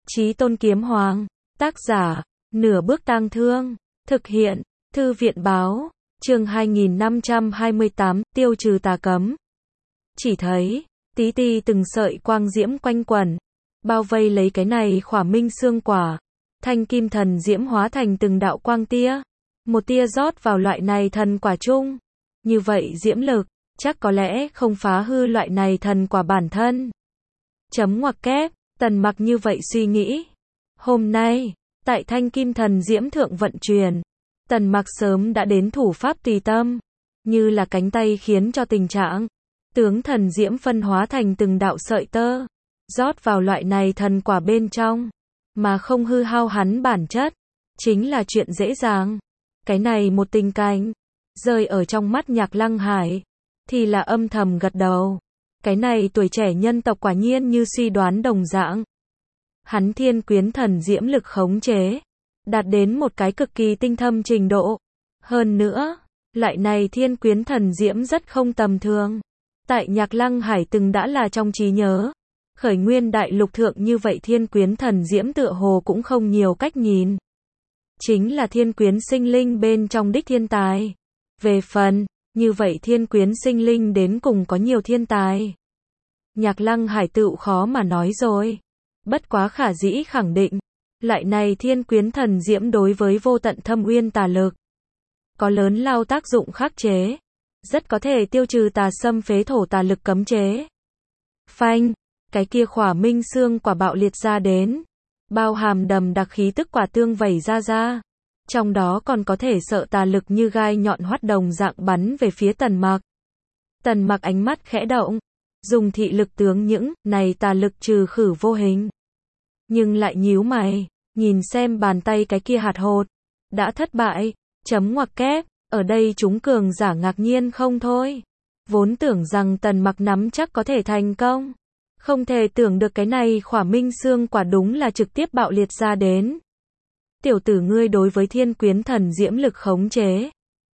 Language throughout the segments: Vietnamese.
Chí Tôn Kiếm Hoàng. Tác giả, Nửa Bước Tang Thương. Thực hiện, Thư viện báo. Chương 2528, tiêu trừ tà cấm. Chỉ thấy, tí ti từng sợi quang diễm quanh quẩn, bao vây lấy cái này khỏa minh xương quả. Thanh kim thần diễm hóa thành từng đạo quang tia. Một tia rót vào loại này thần quả chung. Như vậy diễm lực, chắc có lẽ không phá hư loại này thần quả bản thân. Chấm ngoặc kép, Tần Mặc như vậy suy nghĩ. Hôm nay, tại thanh kim thần diễm thượng vận chuyển, Tần Mặc sớm đã đến thủ pháp tùy tâm, như là cánh tay khiến cho tình trạng tướng thần diễm phân hóa thành từng đạo sợi tơ, rót vào loại này thần quả bên trong, mà không hư hao hắn bản chất, chính là chuyện dễ dàng. Cái này một tình cảnh, rơi ở trong mắt Nhạc Lăng Hải, thì là âm thầm gật đầu. Cái này tuổi trẻ nhân tộc quả nhiên như suy đoán đồng dạng. Hắn thiên quyến thần diễm lực khống chế, đạt đến một cái cực kỳ tinh thâm trình độ. Hơn nữa, lại này thiên quyến thần diễm rất không tầm thường. Tại Nhạc Lăng Hải từng đã là trong trí nhớ. Khởi nguyên đại lục thượng như vậy thiên quyến thần diễm tựa hồ cũng không nhiều cách nhìn. Chính là thiên quyến sinh linh bên trong đích thiên tài. Về phần, như vậy thiên quyến sinh linh đến cùng có nhiều thiên tài. Nhạc Lăng Hải tựu khó mà nói rồi. Bất quá khả dĩ khẳng định, lại này thiên quyến thần diễm đối với vô tận thâm uyên tà lực, có lớn lao tác dụng khắc chế. Rất có thể tiêu trừ tà xâm phế thổ tà lực cấm chế. Phanh, cái kia khỏa minh xương quả bạo liệt ra đến. Bao hàm đầm đặc khí tức quả tương vẩy ra. Trong đó còn có thể sợ tà lực như gai nhọn hoắt đồng dạng bắn về phía Tần Mặc. Tần Mặc ánh mắt khẽ động, dùng thị lực tướng những này tà lực trừ khử vô hình. Nhưng lại nhíu mày, nhìn xem bàn tay cái kia hạt hột, đã thất bại, chấm ngoặc kép, ở đây chúng cường giả ngạc nhiên không thôi. Vốn tưởng rằng Tần Mặc nắm chắc có thể thành công. Không thể tưởng được cái này khỏa minh xương quả đúng là trực tiếp bạo liệt ra đến. Tiểu tử ngươi đối với thiên quyến thần diễm lực khống chế.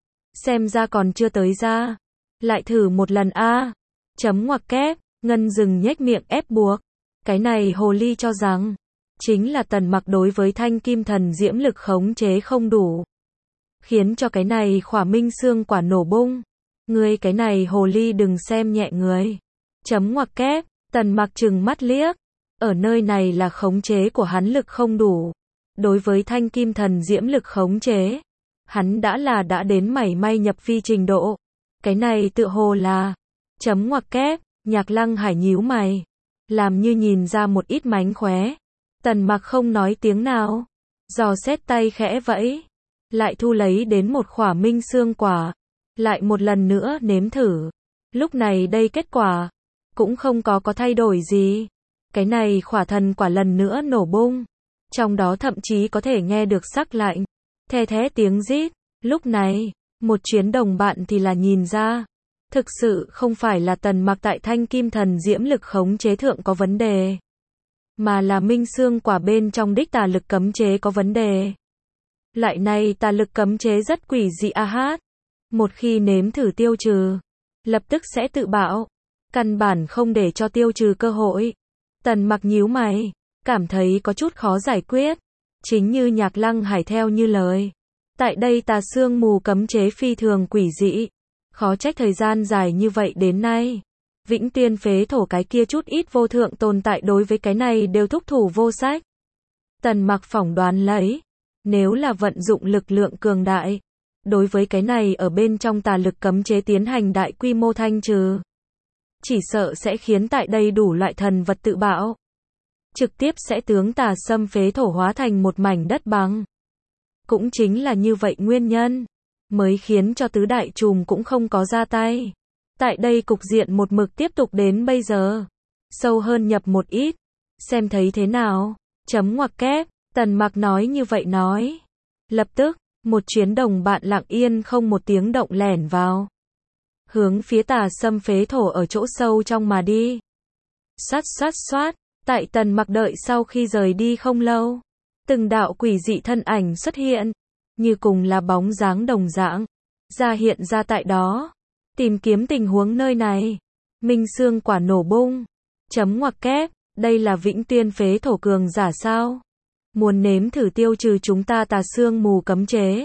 Xem ra còn chưa tới ra. Lại thử một lần a. Chấm ngoặc kép, Ngân dừng nhếch miệng ép buộc. Cái này hồ ly cho rằng, chính là Tần Mặc đối với thanh kim thần diễm lực khống chế không đủ. Khiến cho cái này khỏa minh xương quả nổ bung. Ngươi cái này hồ ly đừng xem nhẹ người. Chấm ngoặc kép, Tần Mặc trừng mắt liếc. Ở nơi này là khống chế của hắn lực không đủ. Đối với thanh kim thần diễm lực khống chế, hắn đã đến mảy may nhập phi trình độ. Cái này tựa hồ là, chấm ngoặc kép, Nhạc Lăng Hải nhíu mày, làm như nhìn ra một ít mánh khóe. Tần Mặc không nói tiếng nào, dò xét tay khẽ vẫy, lại thu lấy đến một khỏa minh xương quả, lại một lần nữa nếm thử. Lúc này đây kết quả cũng không có thay đổi gì. Cái này khỏa thần quả lần nữa nổ bung. Trong đó thậm chí có thể nghe được sắc lạnh, the thé tiếng rít. Lúc này, một chuyến đồng bạn thì là nhìn ra, thực sự không phải là Tần Mặc tại thanh kim thần diễm lực khống chế thượng có vấn đề, mà là minh xương quả bên trong đích tà lực cấm chế có vấn đề. Lại này tà lực cấm chế rất quỷ dị a hát. Một khi nếm thử tiêu trừ, lập tức sẽ tự bạo, căn bản không để cho tiêu trừ cơ hội. Tần Mặc nhíu mày, cảm thấy có chút khó giải quyết. Chính như Nhạc Lăng Hải theo như lời, tại đây tà sương mù cấm chế phi thường quỷ dị. Khó trách thời gian dài như vậy đến nay, Vĩnh Tuyên phế thổ cái kia chút ít vô thượng tồn tại đối với cái này đều thúc thủ vô sách. Tần Mặc phỏng đoán lấy, nếu là vận dụng lực lượng cường đại, đối với cái này ở bên trong tà lực cấm chế tiến hành đại quy mô thanh trừ, chỉ sợ sẽ khiến tại đây đủ loại thần vật tự bạo. Trực tiếp sẽ tướng tà xâm phế thổ hóa thành một mảnh đất bằng. Cũng chính là như vậy nguyên nhân, mới khiến cho tứ đại trùm cũng không có ra tay. Tại đây cục diện một mực tiếp tục đến bây giờ. Sâu hơn nhập một ít. Xem thấy thế nào? Chấm ngoặc kép, Tần Mặc nói như vậy nói. Lập tức, một chuyến đồng bạn lặng yên không một tiếng động lẻn vào. Hướng phía tà xâm phế thổ ở chỗ sâu trong mà đi. Xoát. Tại Tần Mặc đợi sau khi rời đi không lâu, từng đạo quỷ dị thân ảnh xuất hiện, như cùng là bóng dáng đồng dạng, ra hiện ra tại đó, tìm kiếm tình huống nơi này. Minh xương quả nổ bung. Chấm ngoặc kép, Đây là Vĩnh Tuyên phế thổ cường giả sao? Muốn nếm thử tiêu trừ chúng ta tà sương mù cấm chế.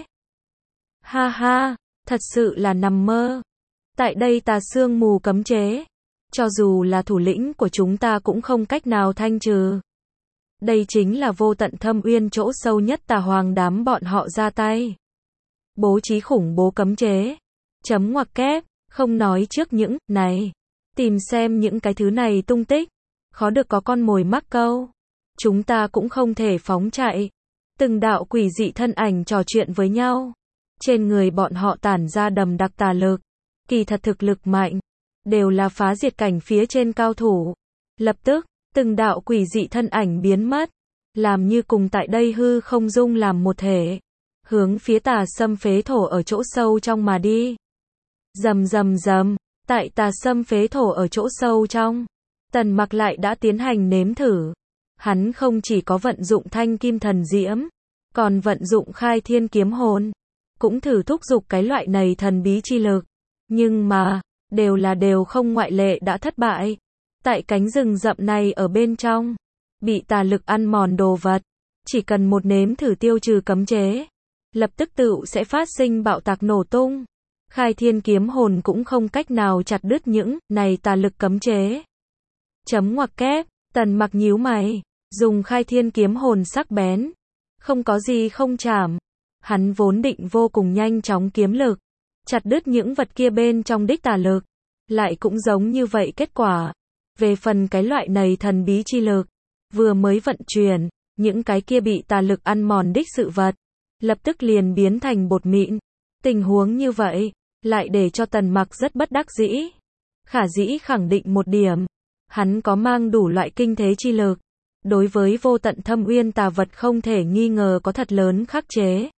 Ha ha, thật sự là nằm mơ. Tại đây tà sương mù cấm chế, cho dù là thủ lĩnh của chúng ta cũng không cách nào thanh trừ. Đây chính là vô tận thâm uyên chỗ sâu nhất tà hoàng đám bọn họ ra tay. Bố trí khủng bố cấm chế. Chấm ngoặc kép, không nói trước những này. Tìm xem những cái thứ này tung tích. Khó được có con mồi mắc câu. Chúng ta cũng không thể phóng chạy. Từng đạo quỷ dị thân ảnh trò chuyện với nhau. Trên người bọn họ tản ra đầm đặc tà lực. Kỳ thật thực lực mạnh. Đều là phá diệt cảnh phía trên cao thủ. Lập tức, từng đạo quỷ dị thân ảnh biến mất. Làm như cùng tại đây hư không dung làm một thể. Hướng phía tà sâm phế thổ ở chỗ sâu trong mà đi. Rầm rầm rầm, tại tà sâm phế thổ ở chỗ sâu trong. Tần Mặc lại đã tiến hành nếm thử. Hắn không chỉ có vận dụng thanh kim thần diễm, còn vận dụng khai thiên kiếm hồn. Cũng thử thúc giục cái loại này thần bí chi lực. Nhưng mà, đều không ngoại lệ đã thất bại. Tại cánh rừng rậm này ở bên trong, bị tà lực ăn mòn đồ vật. Chỉ cần một nếm thử tiêu trừ cấm chế, lập tức tự sẽ phát sinh bạo tạc nổ tung. Khai thiên kiếm hồn cũng không cách nào chặt đứt những này tà lực cấm chế. Chấm ngoặc kép, Tần Mặc nhíu mày, dùng khai thiên kiếm hồn sắc bén. Không có gì không chạm. Hắn vốn định vô cùng nhanh chóng kiếm lực, chặt đứt những vật kia bên trong đích tà lực. Lại cũng giống như vậy kết quả. Về phần cái loại này thần bí chi lực, vừa mới vận chuyển, những cái kia bị tà lực ăn mòn đích sự vật, lập tức liền biến thành bột mịn. Tình huống như vậy, lại để cho Tần Mặc rất bất đắc dĩ. Khả dĩ khẳng định một điểm, hắn có mang đủ loại kinh thế chi lực. Đối với vô tận thâm uyên tà vật không thể nghi ngờ có thật lớn khắc chế.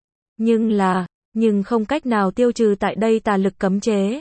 Nhưng không cách nào tiêu trừ tại đây tà lực cấm chế.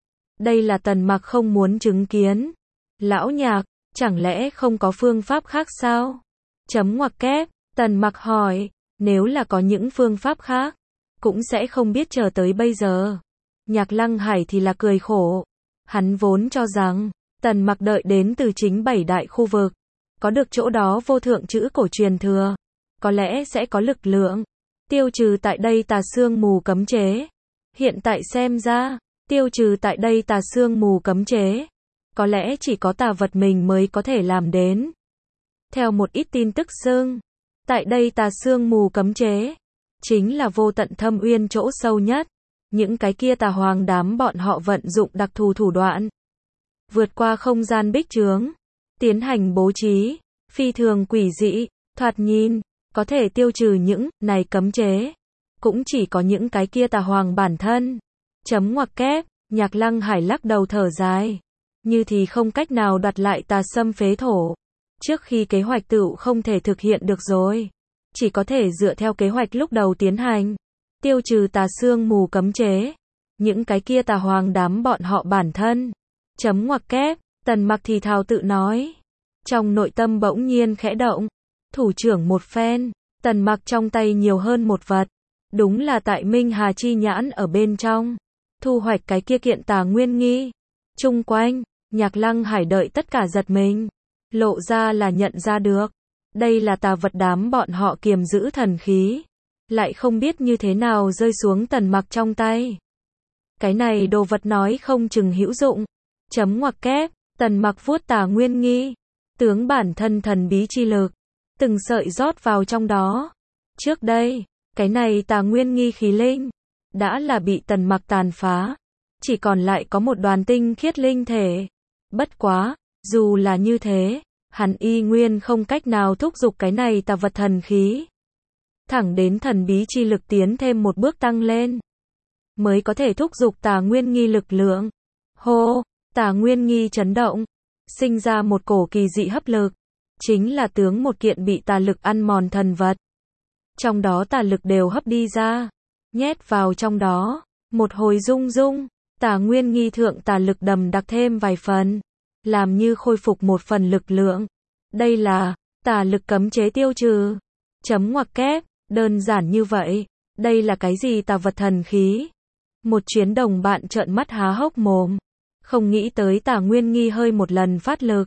Đây là Tần Mặc không muốn chứng kiến. Lão nhạc, chẳng lẽ không có phương pháp khác sao? Chấm ngoặc kép, Tần Mặc hỏi, nếu là có những phương pháp khác, cũng sẽ không biết chờ tới bây giờ. Nhạc Lăng Hải thì là cười khổ. Hắn vốn cho rằng, Tần Mặc đợi đến từ chính 7 đại khu vực. Có được chỗ đó vô thượng chữ cổ truyền thừa. Có lẽ sẽ có lực lượng. Tiêu trừ tại đây tà sương mù cấm chế. Hiện tại xem ra, tiêu trừ tại đây tà sương mù cấm chế. Có lẽ chỉ có tà vật mình mới có thể làm đến. Theo một ít tin tức xưng, tại đây tà sương mù cấm chế, chính là vô tận thâm uyên chỗ sâu nhất. Những cái kia tà hoàng đám bọn họ vận dụng đặc thù thủ đoạn. Vượt qua không gian bích chướng. Tiến hành bố trí. Phi thường quỷ dị. Thoạt nhìn, có thể tiêu trừ những này cấm chế. Cũng chỉ có những cái kia tà hoàng bản thân. Chấm ngoặc kép, Nhạc Lăng Hải lắc đầu thở dài. Như thì không cách nào đoạt lại tà sâm phế thổ. Trước khi kế hoạch tựu không thể thực hiện được rồi. Chỉ có thể dựa theo kế hoạch lúc đầu tiến hành. Tiêu trừ tà sương mù cấm chế. Những cái kia tà hoàng đám bọn họ bản thân. Chấm ngoặc kép, Tần Mặc thì thào tự nói. Trong nội tâm bỗng nhiên khẽ động. Thủ trưởng một phen. Tần Mặc trong tay nhiều hơn một vật. Đúng là tại Minh Hà chi nhãn ở bên trong. Thu hoạch cái kia kiện tà nguyên nghi. Chung quanh, Nhạc Lăng Hải đợi tất cả giật mình. Lộ ra là nhận ra được. Đây là tà vật đám bọn họ kiềm giữ thần khí. Lại không biết như thế nào rơi xuống Tần Mặc trong tay. Cái này đồ vật nói không chừng hữu dụng. Chấm ngoặc kép, Tần Mặc vuốt tà nguyên nghi. Tướng bản thân thần bí chi lực. Từng sợi rót vào trong đó. Trước đây, cái này tà nguyên nghi khí linh. Đã là bị Tần Mặc tàn phá. Chỉ còn lại có một đoàn tinh khiết linh thể. Bất quá, dù là như thế, hắn y nguyên không cách nào thúc giục cái này tà vật thần khí. Thẳng đến thần bí chi lực tiến thêm một bước tăng lên. Mới có thể thúc giục tà nguyên nghi lực lượng. Hô, tà nguyên nghi chấn động. Sinh ra một cổ kỳ dị hấp lực. Chính là tướng một kiện bị tà lực ăn mòn thần vật. Trong đó tà lực đều hấp đi ra. Nhét vào trong đó. Một hồi rung rung. Tà nguyên nghi thượng tà lực đầm đặc thêm vài phần. Làm như khôi phục một phần lực lượng. Đây là tà lực cấm chế tiêu trừ. Chấm ngoặc kép, đơn giản như vậy. Đây là cái gì tà vật thần khí? Một chuyến đồng bạn trợn mắt há hốc mồm. Không nghĩ tới tà nguyên nghi hơi một lần phát lực.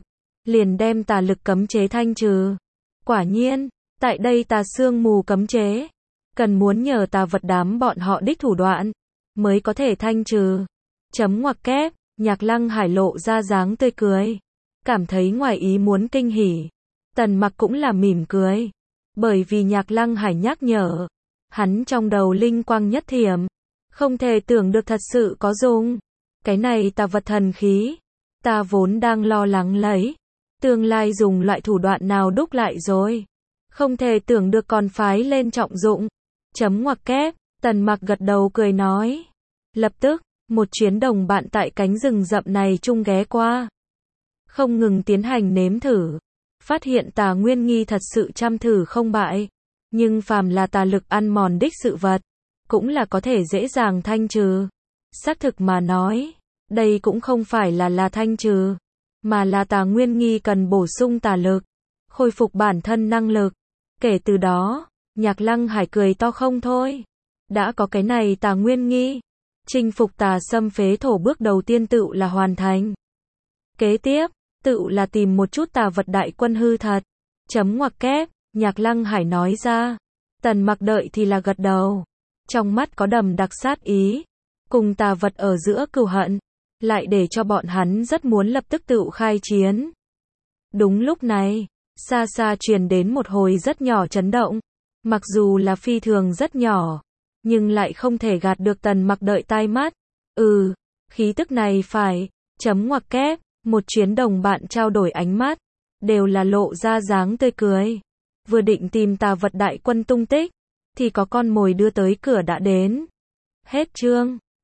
liền đem tà lực cấm chế thanh trừ. Quả nhiên, tại đây tà sương mù cấm chế, cần muốn nhờ tà vật đám bọn họ đích thủ đoạn, mới có thể thanh trừ. Chấm ngoặc kép, Nhạc Lăng Hải lộ ra dáng tươi cười. Cảm thấy ngoài ý muốn kinh hỉ. Tần Mặc cũng là mỉm cười. Bởi vì Nhạc Lăng Hải nhắc nhở. Hắn trong đầu linh quang nhất thiểm. Không thể tưởng được thật sự có dùng. Cái này tà vật thần khí. Ta vốn đang lo lắng lấy. Tương lai dùng loại thủ đoạn nào đúc lại rồi. Không thể tưởng được còn phái lên trọng dụng. Chấm ngoặc kép, Tần Mặc gật đầu cười nói. Lập tức, một chuyến đồng bạn tại cánh rừng rậm này chung ghé qua. Không ngừng tiến hành nếm thử. Phát hiện tà nguyên nghi thật sự chăm thử không bại. Nhưng phàm là tà lực ăn mòn đích sự vật, cũng là có thể dễ dàng thanh trừ. Xác thực mà nói, đây cũng không phải là thanh trừ, mà là tà nguyên nghi cần bổ sung tà lực, khôi phục bản thân năng lực. Kể từ đó, Nhạc Lăng Hải cười to không thôi. Đã có cái này tà nguyên nghi, chinh phục tà xâm phế thổ bước đầu tiên tựu là hoàn thành. Kế tiếp, tựu là tìm một chút tà vật đại quân hư thật. Chấm ngoặc kép, Nhạc Lăng Hải nói ra. Tần Mặc đợi thì là gật đầu. Trong mắt có đầm đặc sát ý. Cùng tà vật ở giữa cừu hận, lại để cho bọn hắn rất muốn lập tức tựu khai chiến. Đúng lúc này, xa xa truyền đến một hồi rất nhỏ chấn động. Mặc dù là phi thường rất nhỏ, nhưng lại không thể gạt được Tần Mặc đợi tai mắt. Khí tức này phải. Chấm ngoặc kép, một chuyến đồng bạn trao đổi ánh mắt, đều là lộ ra dáng tươi cười. Vừa định tìm tà vật đại quân tung tích, thì có con mồi đưa tới cửa đã đến. Hết chương.